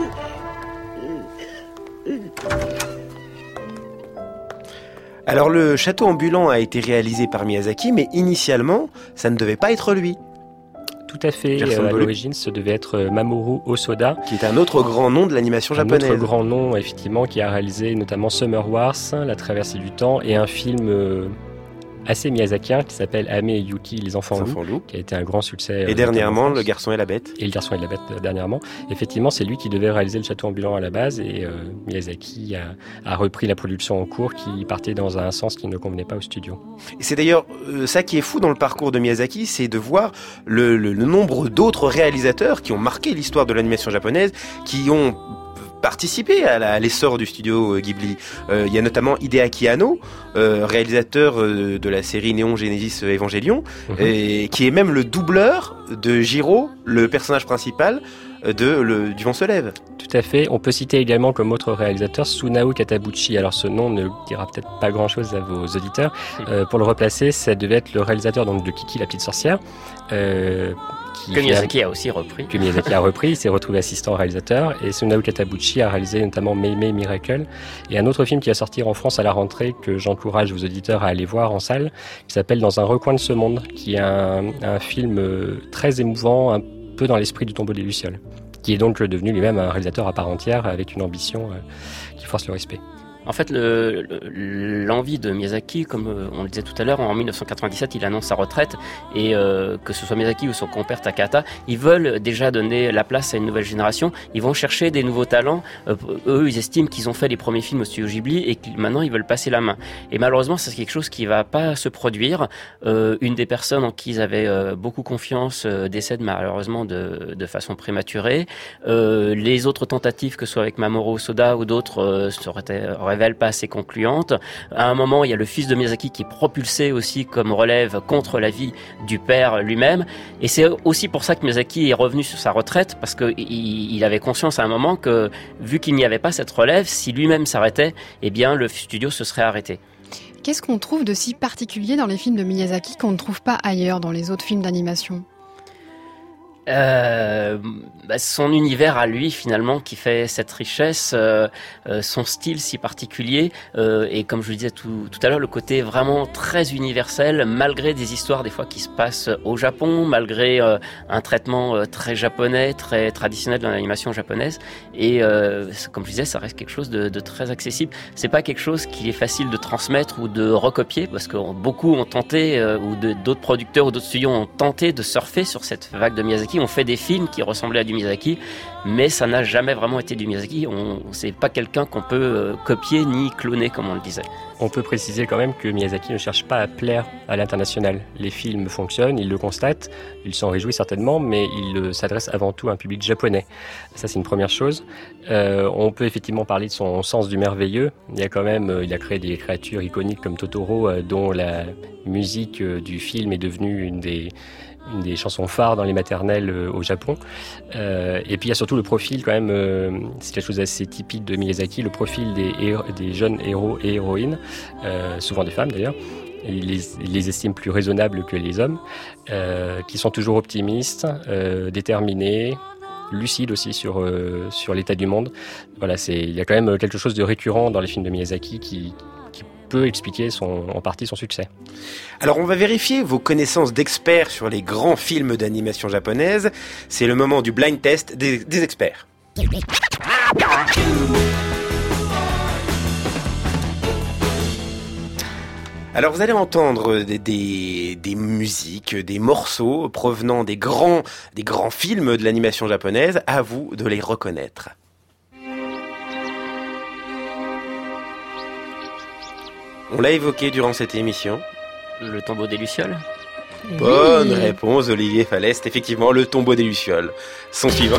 Alors le château ambulant a été réalisé par Miyazaki, mais initialement, ça ne devait pas être lui. Tout à fait, à l'origine, ce devait être Mamoru Hosoda. Qui est un autre grand nom de l'animation japonaise. Un autre grand nom, effectivement, qui a réalisé notamment Summer Wars, La Traversée du Temps, et un film assez miyazakien qui s'appelle Ame et Yuki, Les Enfants Loups, qui a été un grand succès. Et dernièrement, Le Garçon et la Bête. Et Le Garçon et la Bête, dernièrement. Effectivement, c'est lui qui devait réaliser le château ambulant à la base, et Miyazaki a repris la production en cours qui partait dans un sens qui ne convenait pas au studio. Et c'est d'ailleurs ça qui est fou dans le parcours de Miyazaki, c'est de voir le nombre d'autres réalisateurs qui ont marqué l'histoire de l'animation japonaise, qui ont participé à l'essor du studio Ghibli. Il y a notamment Hideaki Anno, réalisateur de la série Neon Genesis Evangelion, et qui est même le doubleur de Jiro, le personnage principal, du Vent se lève. Tout à fait. On peut citer également comme autre réalisateur Sunao Katabuchi. Alors ce nom ne dira peut-être pas grand-chose à vos auditeurs. Pour le replacer, ça devait être le réalisateur donc, de Kiki la petite sorcière. Que Miyazaki a aussi repris. Que Miyazaki a repris, il s'est retrouvé assistant réalisateur. Et Sunao Katabuchi a réalisé notamment Mei Mei Miracle. Et un autre film qui va sortir en France à la rentrée, que j'encourage vos auditeurs à aller voir en salle, qui s'appelle Dans un recoin de ce monde, qui est un film très émouvant, un peu dans l'esprit du Tombeau des Lucioles, qui est donc devenu lui-même un réalisateur à part entière, avec une ambition qui force le respect. En fait, l'envie de Miyazaki, comme on le disait tout à l'heure, en 1997, il annonce sa retraite et que ce soit Miyazaki ou son compère Takahata, ils veulent déjà donner la place à une nouvelle génération. Ils vont chercher des nouveaux talents. Eux, ils estiment qu'ils ont fait les premiers films au studio Ghibli et que maintenant ils veulent passer la main. Et malheureusement, c'est quelque chose qui va pas se produire. Une des personnes en qui ils avaient beaucoup confiance décède malheureusement de façon prématurée. Les autres tentatives, que ce soit avec Mamoru Hosoda ou d'autres, révèle pas assez concluante. À un moment, il y a le fils de Miyazaki qui est propulsé aussi comme relève contre l'avis du père lui-même. Et c'est aussi pour ça que Miyazaki est revenu sur sa retraite, parce qu'il avait conscience à un moment que, vu qu'il n'y avait pas cette relève, si lui-même s'arrêtait, eh bien, le studio se serait arrêté. Qu'est-ce qu'on trouve de si particulier dans les films de Miyazaki qu'on ne trouve pas ailleurs dans les autres films d'animation ? Son univers à lui finalement qui fait cette richesse, son style si particulier, et comme je le disais tout à l'heure, le côté vraiment très universel, malgré des histoires des fois qui se passent au Japon, malgré un traitement très japonais, très traditionnel dans l'animation japonaise, et comme je disais, ça reste quelque chose de très accessible. C'est pas quelque chose qui est facile de transmettre ou de recopier, parce que beaucoup ont tenté, ou d'autres producteurs ou d'autres studios ont tenté de surfer sur cette vague de Miyazaki. On fait des films qui ressemblaient à du Miyazaki, mais ça n'a jamais vraiment été du Miyazaki. C'est pas quelqu'un qu'on peut copier ni cloner, comme on le disait. On peut préciser quand même que Miyazaki ne cherche pas à plaire à l'international. Les films fonctionnent, il le constate, il s'en réjouit certainement, mais il s'adresse avant tout à un public japonais. Ça, c'est une première chose. On peut effectivement parler de son sens du merveilleux. Il a créé des créatures iconiques comme Totoro, dont la musique du film est devenue une des chansons phares dans les maternelles au Japon. Et puis il y a surtout le profil quand même, c'est quelque chose d'assez typique de Miyazaki, le profil des jeunes héros et héroïnes, souvent des femmes d'ailleurs. Il les estime plus raisonnables que les hommes, qui sont toujours optimistes, déterminés, lucides aussi sur l'état du monde. Voilà, il y a quand même quelque chose de récurrent dans les films de Miyazaki qui peut expliquer en partie son succès. Alors on va vérifier vos connaissances d'experts sur les grands films d'animation japonaise. C'est le moment du blind test des experts. Alors vous allez entendre des musiques, des morceaux provenant des grands films de l'animation japonaise. À vous de les reconnaître. On l'a évoqué durant cette émission. Le tombeau des Lucioles. Bonne réponse, Olivier Falest. Effectivement, le tombeau des Lucioles. Son suivant.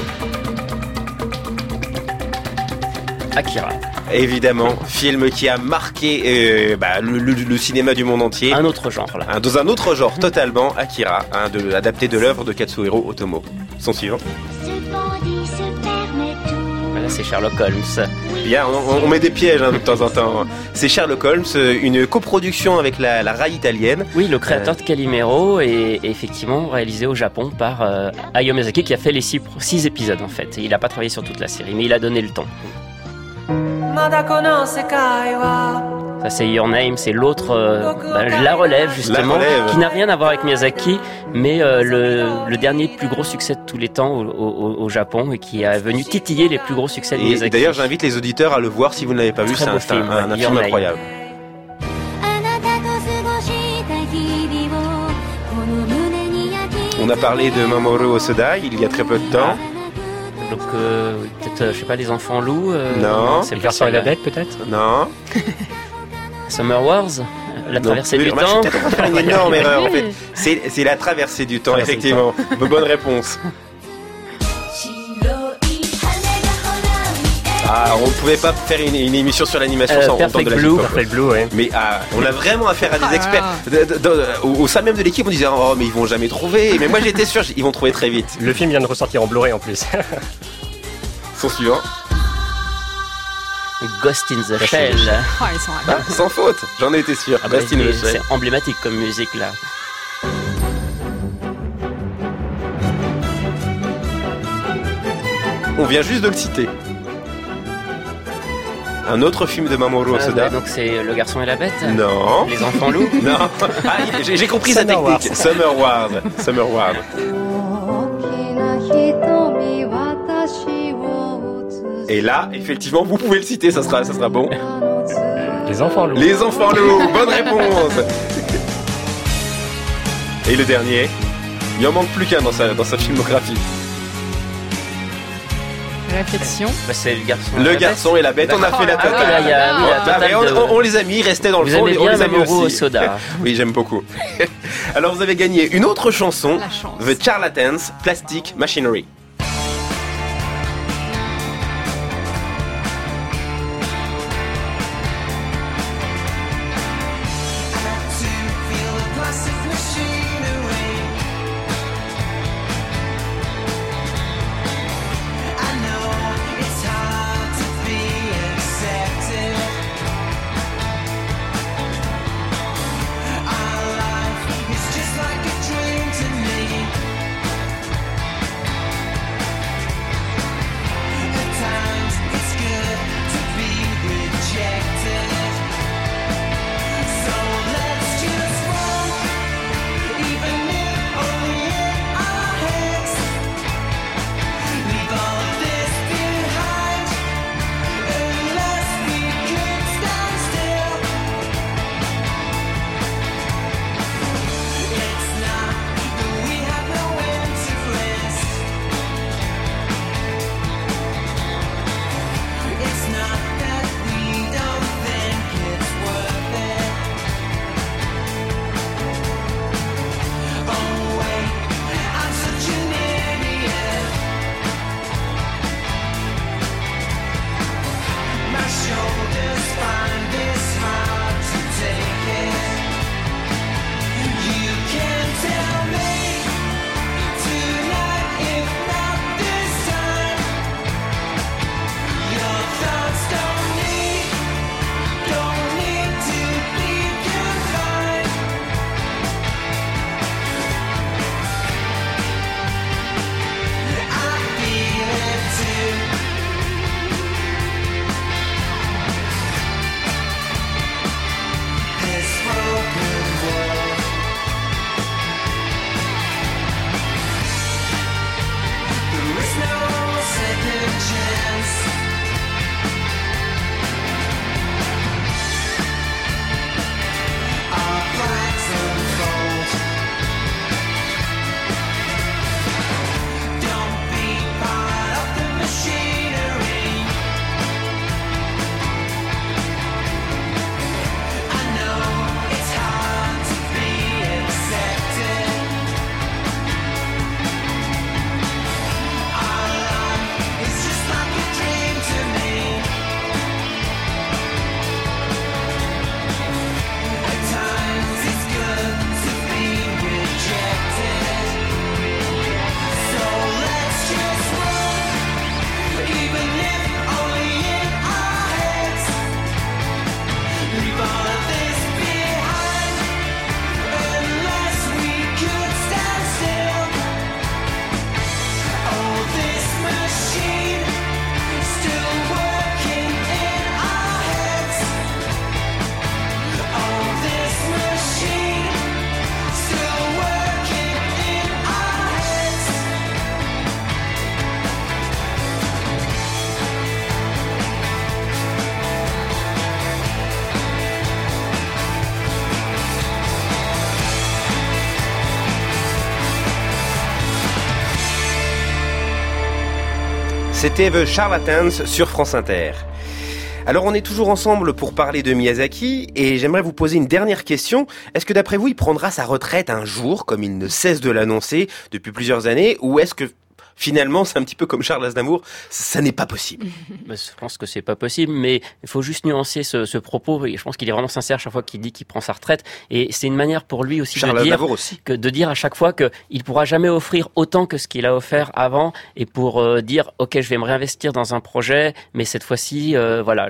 Akira. Évidemment, film qui a marqué le cinéma du monde entier. Un autre genre, là. Dans un autre genre, totalement. Akira, adapté de l'œuvre de Katsuhiro Otomo. Son suivant. Là, c'est Sherlock Holmes. Bien, on met des pièges de temps en temps. C'est Sherlock Holmes, une coproduction avec la RAI italienne. Oui, le créateur de Calimero est effectivement réalisé au Japon par Hayao Miyazaki, qui a fait les 6 épisodes en fait. Il n'a pas travaillé sur toute la série, mais il a donné le temps. Ça, c'est Your Name, c'est l'autre, la relève justement, qui n'a rien à voir avec Miyazaki, mais le dernier plus gros succès de tous les temps au Japon, et qui est venu titiller les plus gros succès de Miyazaki. Et d'ailleurs, j'invite les auditeurs à le voir si vous ne l'avez pas vu, c'est un film incroyable. On a parlé de Mamoru Hosoda il y a très peu de temps. Donc peut-être, je sais pas, les enfants loups. Non. C'est le Garçon et la Bête, peut-être. Non. Summer Wars, la traversée du temps. Je suis peut-être faire une énorme erreur en fait. C'est la traversée du temps, effectivement. Bonne réponse. On ne pouvait pas faire une émission sur l'animation sans entendre de la J-pop. Perfect Blue, ouais. Mais on a vraiment affaire à des experts. Au sein même de l'équipe, on disait oh mais ils vont jamais trouver. Mais moi j'étais sûr, ils vont trouver très vite. Le film vient de ressortir en Blu-ray en plus. Son suivant. Ghost in the Shell. Ils sont sans faute, j'en ai été sûr. Ghost in the Shell. C'est emblématique comme musique là. On vient juste de le citer. Un autre film de Mamoru Hosoda. Donc c'est Le Garçon et la Bête. Non. Les Enfants Loups. Non. J'ai compris sa technique. Summer Ward. Et là, effectivement, vous pouvez le citer, ça sera bon. Les Enfants Loups. Les Enfants Loups. Bonne réponse. Et le dernier, il en manque plus qu'un dans sa filmographie. Réflexion. C'est Le Garçon et la Bête. On a fait la totale. On les a mis, ils restaient dans le fond. Vous aimez bien Mamoru Hosoda. Oui, j'aime beaucoup. Alors vous avez gagné une autre chanson, The Charlatans, Plastic Machinery. C'était The Charlatans sur France Inter. Alors on est toujours ensemble pour parler de Miyazaki et j'aimerais vous poser une dernière question. Est-ce que d'après vous il prendra sa retraite un jour comme il ne cesse de l'annoncer depuis plusieurs années ou est-ce que Finalement, c'est un petit peu comme Charles Aznavour, ça n'est pas possible. Je pense que c'est pas possible, mais il faut juste nuancer ce propos. Et je pense qu'il est vraiment sincère chaque fois qu'il dit qu'il prend sa retraite. Et c'est une manière pour lui aussi de dire à chaque fois qu'il pourra jamais offrir autant que ce qu'il a offert avant, et pour dire ok, je vais me réinvestir dans un projet, mais cette fois-ci, voilà,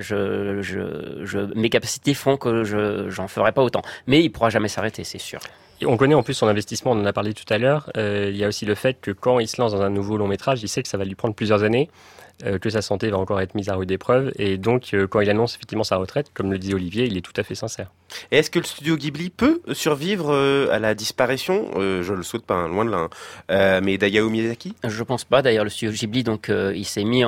mes capacités font que j'en ferai pas autant. Mais il pourra jamais s'arrêter, c'est sûr. Et on connaît en plus son investissement, on en a parlé tout à l'heure. Il y a aussi le fait que quand il se lance dans un nouveau long métrage, il sait que ça va lui prendre plusieurs années, que sa santé va encore être mise à rude épreuve. Et donc, quand il annonce effectivement sa retraite, comme le disait Olivier, il est tout à fait sincère. Et est-ce que le studio Ghibli peut survivre à la disparition, je le souhaite pas, loin de là, mais d'Hayao Miyazaki? Je pense pas. D'ailleurs, le studio Ghibli, donc, il s'est mis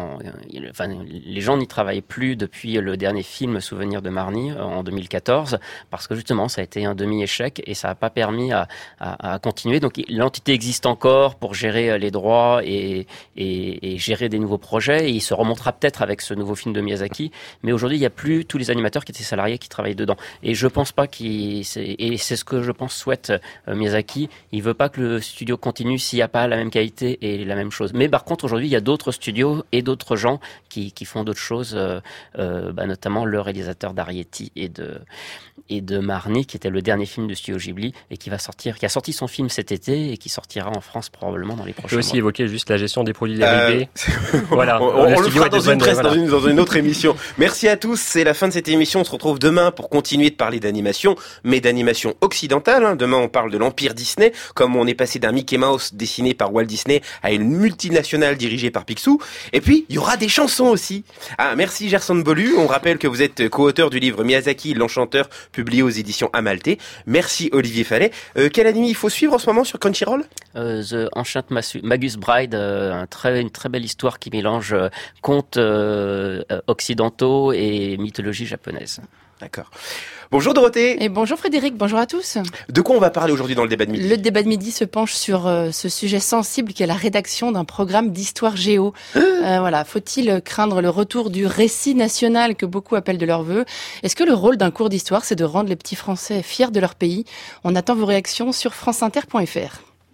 les gens n'y travaillent plus depuis le dernier film Souvenir de Marnie en 2014, parce que justement, ça a été un demi-échec et ça n'a pas permis à continuer. Donc, l'entité existe encore pour gérer les droits et gérer des nouveaux projets. Et il se remontera peut-être avec ce nouveau film de Miyazaki. Mais aujourd'hui, il n'y a plus tous les animateurs qui étaient salariés qui travaillent dedans. Et je pense pas et c'est ce que je pense souhaite Miyazaki. Il veut pas que le studio continue s'il n'y a pas la même qualité et la même chose. Mais par contre, aujourd'hui, il y a d'autres studios et d'autres gens qui font d'autres choses, notamment le réalisateur d'Arietti et de Marnie, qui était le dernier film de studio Ghibli et qui a sorti son film cet été et qui sortira en France probablement dans les prochains mois. Je peux aussi évoquer juste la gestion des produits dérivés. Voilà. On le fera dans une autre émission. Merci à tous. C'est la fin de cette émission. On se retrouve demain pour continuer de parler d'animation, mais d'animation occidentale. Demain, on parle de l'empire Disney, comme on est passé d'un Mickey Mouse dessiné par Walt Disney à une multinationale dirigée par Picsou. Et puis, il y aura des chansons aussi. Merci Gerson Bolu. On rappelle que vous êtes co-auteur du livre Miyazaki, l'Enchanteur, publié aux éditions Amalthée. Merci Olivier Fallet. Quel anime il faut suivre en ce moment sur Crunchyroll? The Ancient Magus Bride, une très belle histoire qui mélange contes occidentaux et mythologie japonaise. D'accord. Bonjour Dorothée. Et bonjour Frédéric, bonjour à tous. De quoi on va parler aujourd'hui dans le débat de midi? Le débat de midi se penche sur ce sujet sensible qui est la rédaction d'un programme d'histoire géo. Voilà, faut-il craindre le retour du récit national que beaucoup appellent de leur vœu? Est-ce que le rôle d'un cours d'histoire, c'est de rendre les petits Français fiers de leur pays? On attend vos réactions sur franceinter.fr.